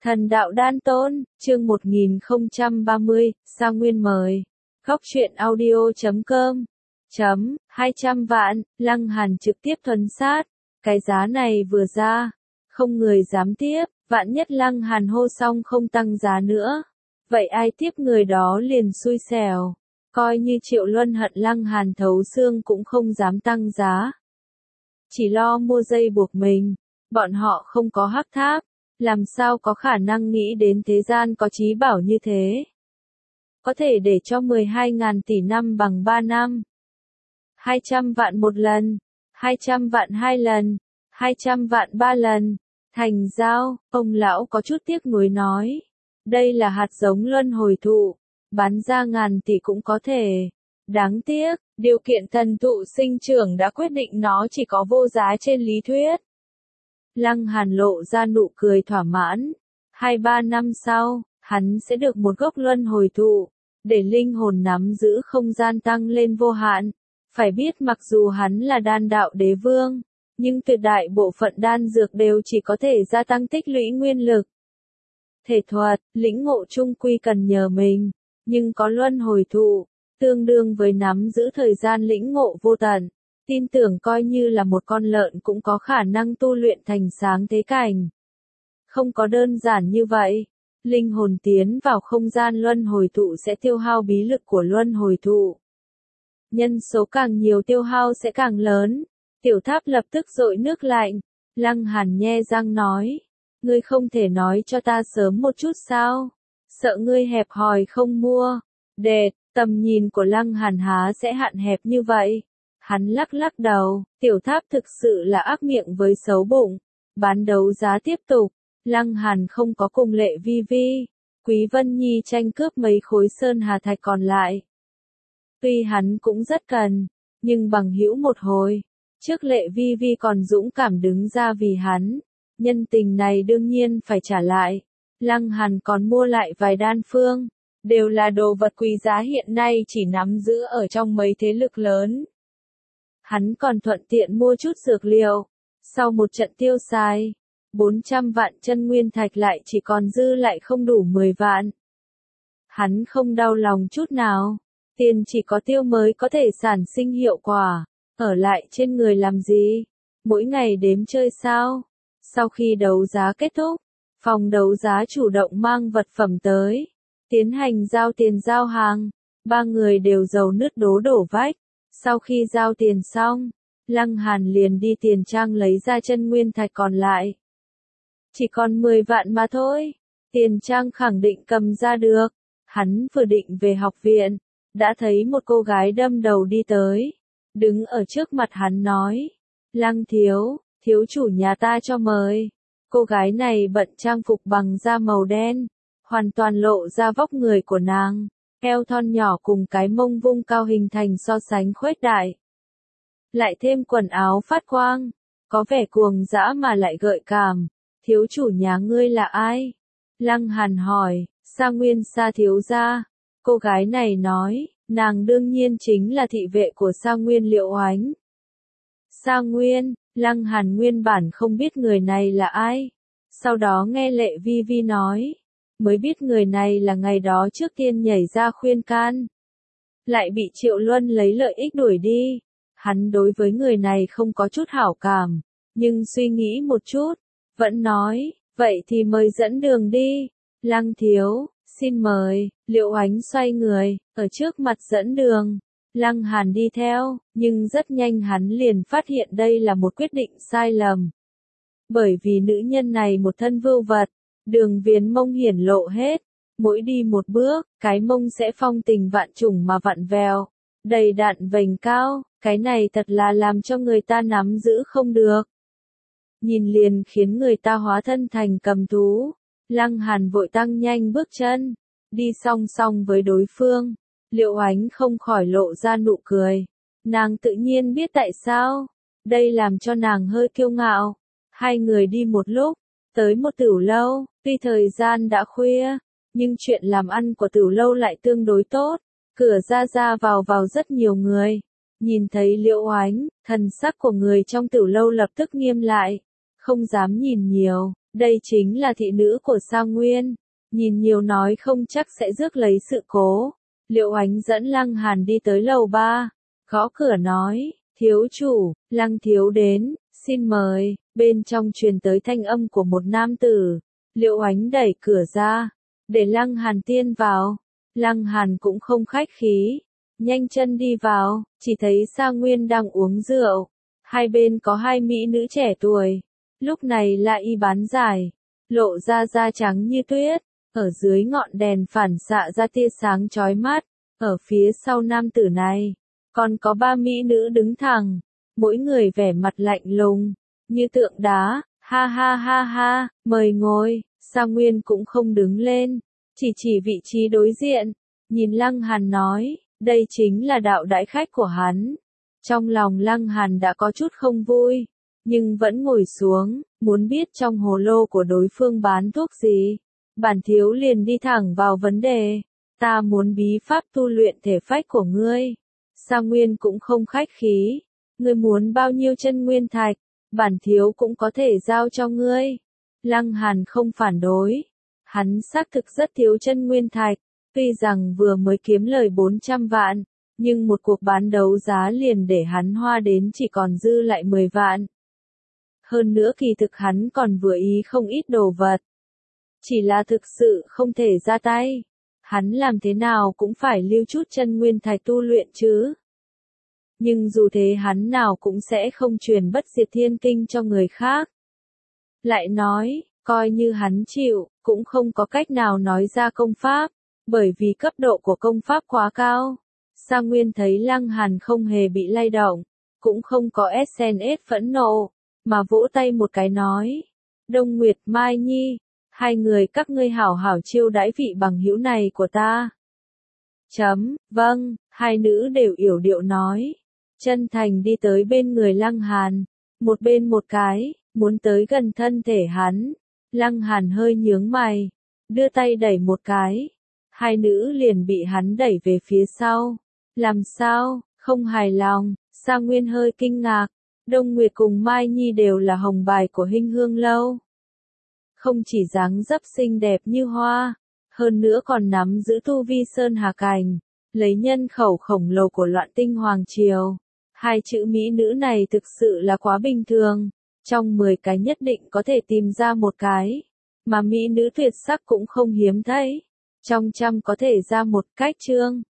Thần đạo đan tôn, chương 1030, Sa Nguyên mời. Góc truyện audio.com. 200 vạn, Lăng Hàn trực tiếp thuần sát. Cái giá này vừa ra, không người dám tiếp, vạn nhất Lăng Hàn hô xong không tăng giá nữa. Vậy ai tiếp người đó liền xui xẻo. Coi như Triệu Luân hận Lăng Hàn thấu xương cũng không dám tăng giá. Chỉ lo mua dây buộc mình, bọn họ không có hắc tháp. Làm sao có khả năng nghĩ đến thế gian có trí bảo như thế? Có thể để cho 12.000 tỷ năm bằng 3 năm. 200 vạn một lần, 200 vạn 2 lần, 200 vạn 3 lần. Thành giao, ông lão có chút tiếc nuối nói. Đây là hạt giống luân hồi thụ, bán ra ngàn tỷ cũng có thể. Đáng tiếc, điều kiện thần thụ sinh trưởng đã quyết định nó chỉ có vô giá trên lý thuyết. Lăng Hàn lộ ra nụ cười thỏa mãn. 2-3 năm sau, hắn sẽ được một gốc luân hồi thụ, để linh hồn nắm giữ không gian tăng lên vô hạn. Phải biết mặc dù hắn là đan đạo đế vương, nhưng tuyệt đại bộ phận đan dược đều chỉ có thể gia tăng tích lũy nguyên lực. Thể thuật, lĩnh ngộ chung quy cần nhờ mình, nhưng có luân hồi thụ, tương đương với nắm giữ thời gian lĩnh ngộ vô tận. Tin tưởng coi như là một con lợn cũng có khả năng tu luyện thành sáng thế cảnh. Không có đơn giản như vậy. Linh hồn tiến vào không gian luân hồi thụ sẽ tiêu hao bí lực của luân hồi thụ. Nhân số càng nhiều tiêu hao sẽ càng lớn. Tiểu Tháp lập tức dội nước lạnh. Lăng Hàn nhe răng nói. Ngươi không thể nói cho ta sớm một chút sao? Sợ ngươi hẹp hòi không mua. Đệt, tầm nhìn của Lăng Hàn há sẽ hạn hẹp như vậy. Hắn lắc lắc đầu, Tiểu Tháp thực sự là ác miệng với xấu bụng. Bán đấu giá tiếp tục, Lăng Hàn không có cùng Lệ Vi Vi, Quý Vân Nhi tranh cướp mấy khối sơn hà thạch còn lại. Tuy hắn cũng rất cần, nhưng bằng hữu một hồi, trước Lệ Vi Vi còn dũng cảm đứng ra vì hắn, nhân tình này đương nhiên phải trả lại. Lăng Hàn còn mua lại vài đan phương, đều là đồ vật quý giá hiện nay chỉ nắm giữ ở trong mấy thế lực lớn. Hắn còn thuận tiện mua chút dược liệu. Sau một trận tiêu xài, 400 vạn chân nguyên thạch lại chỉ còn dư lại không đủ 10 vạn. Hắn không đau lòng chút nào. Tiền chỉ có tiêu mới có thể sản sinh hiệu quả. Ở lại trên người làm gì? Mỗi ngày đếm chơi sao? Sau khi đấu giá kết thúc, phòng đấu giá chủ động mang vật phẩm tới. Tiến hành giao tiền giao hàng. Ba người đều dầu nứt đố đổ vách. Sau khi giao tiền xong, Lăng Hàn liền đi tiền trang lấy ra chân nguyên thạch còn lại. Chỉ còn 10 vạn mà thôi. Tiền trang khẳng định cầm ra được. Hắn vừa định về học viện, đã thấy một cô gái đâm đầu đi tới. Đứng ở trước mặt hắn nói. Lăng thiếu, thiếu chủ nhà ta cho mời. Cô gái này bận trang phục bằng da màu đen, hoàn toàn lộ ra vóc người của nàng. Eo thon nhỏ cùng cái mông vung cao hình thành so sánh khuếch đại. Lại thêm quần áo phát quang, có vẻ cuồng dã mà lại gợi cảm. Thiếu chủ nhà ngươi là ai? Lăng Hàn hỏi. Sa Nguyên Sa thiếu gia. Cô gái này nói, nàng đương nhiên chính là thị vệ của Sa Nguyên Liệu Oánh. Sa Nguyên, Lăng Hàn nguyên bản không biết người này là ai. Sau đó nghe Lệ Vi Vi nói, mới biết người này là ngày đó trước tiên nhảy ra khuyên can. Lại bị Triệu Luân lấy lợi ích đuổi đi. Hắn đối với người này không có chút hảo cảm, nhưng suy nghĩ một chút, vẫn nói, vậy thì mời dẫn đường đi. Lăng thiếu, xin mời. Liệu Oánh xoay người, ở trước mặt dẫn đường. Lăng Hàn đi theo, nhưng rất nhanh hắn liền phát hiện đây là một quyết định sai lầm. Bởi vì nữ nhân này một thân vưu vật, đường viền mông hiển lộ hết, mỗi đi một bước, cái mông sẽ phong tình vạn trùng mà vặn vẹo, đầy đặn vành cao, cái này thật là làm cho người ta nắm giữ không được. Nhìn liền khiến người ta hóa thân thành cầm thú. Lăng Hàn vội tăng nhanh bước chân, đi song song với đối phương. Liệu Oánh không khỏi lộ ra nụ cười. Nàng tự nhiên biết tại sao, đây làm cho nàng hơi kiêu ngạo. Hai người đi một lúc, tới một tửu lâu, tuy thời gian đã khuya, nhưng chuyện làm ăn của tửu lâu lại tương đối tốt, cửa ra vào rất nhiều người. Nhìn thấy Liễu Oánh, thần sắc của người trong tửu lâu lập tức nghiêm lại, không dám nhìn nhiều, Đây chính là thị nữ của Sa Nguyên. Nhìn nhiều nói không chắc sẽ rước lấy sự cố. Liệu Ánh dẫn Lăng Hàn đi tới lầu 3. Gõ cửa nói, thiếu chủ, Lăng thiếu đến, xin mời. Bên trong truyền tới thanh âm của một nam tử. Liệu Ánh đẩy cửa ra, để Lăng Hàn tiên vào. Lăng Hàn cũng không khách khí, nhanh chân đi vào, chỉ thấy Sa Nguyên đang uống rượu. Hai bên có hai mỹ nữ trẻ tuổi. Lúc này là y bán giải, lộ ra da trắng như tuyết, ở dưới ngọn đèn phản xạ ra tia sáng chói mắt. Ở phía sau nam tử này, còn có ba mỹ nữ đứng thẳng, mỗi người vẻ mặt lạnh lùng, như tượng đá. Ha ha ha ha, mời ngồi. Sa Nguyên cũng không đứng lên, chỉ vị trí đối diện, nhìn Lăng Hàn nói, đây chính là đạo đãi khách của hắn. Trong lòng Lăng Hàn đã có chút không vui, nhưng vẫn ngồi xuống, muốn biết trong hồ lô của đối phương bán thuốc gì. Bản thiếu liền đi thẳng vào vấn đề, ta muốn bí pháp tu luyện thể phách của ngươi. Sa Nguyên cũng không khách khí, ngươi muốn bao nhiêu chân nguyên thạch, bản thiếu cũng có thể giao cho ngươi. Lăng Hàn không phản đối, hắn xác thực rất thiếu chân nguyên thạch, tuy rằng vừa mới kiếm lời 400 vạn, nhưng một cuộc bán đấu giá liền để hắn hoa đến chỉ còn dư lại 10 vạn. Hơn nữa kỳ thực hắn còn vừa ý không ít đồ vật. Chỉ là thực sự không thể ra tay. Hắn làm thế nào cũng phải lưu chút chân nguyên thạch tu luyện chứ. Nhưng dù thế hắn nào cũng sẽ không truyền bất diệt thiên kinh cho người khác. Lại nói, coi như hắn chịu, cũng không có cách nào nói ra công pháp, bởi vì cấp độ của công pháp quá cao. Sa Nguyên thấy Lăng Hàn không hề bị lay động, cũng không có SNS phẫn nộ, mà vỗ tay một cái nói. Đông Nguyệt Mai Nhi, hai người các ngươi hảo hảo chiêu đãi vị bằng hữu này của ta. Vâng, hai nữ đều yểu điệu nói. Chân thành đi tới bên người Lăng Hàn, một bên một cái, muốn tới gần thân thể hắn. Lăng Hàn hơi nhướng mày, đưa tay đẩy một cái. Hai nữ liền bị hắn đẩy về phía sau. Làm sao, không hài lòng? Sa Nguyên hơi kinh ngạc. Đông Nguyệt cùng Mai Nhi đều là hồng bài của Hinh Hương Lâu. Không chỉ dáng dấp xinh đẹp như hoa, hơn nữa còn nắm giữ tu vi sơn hà cảnh, lấy nhân khẩu khổng lồ của Loạn Tinh Hoàng Triều. Hai chữ mỹ nữ này thực sự là quá bình thường, trong 10 cái nhất định có thể tìm ra một cái, mà mỹ nữ tuyệt sắc cũng không hiếm thấy, trong trăm có thể ra một cách trương.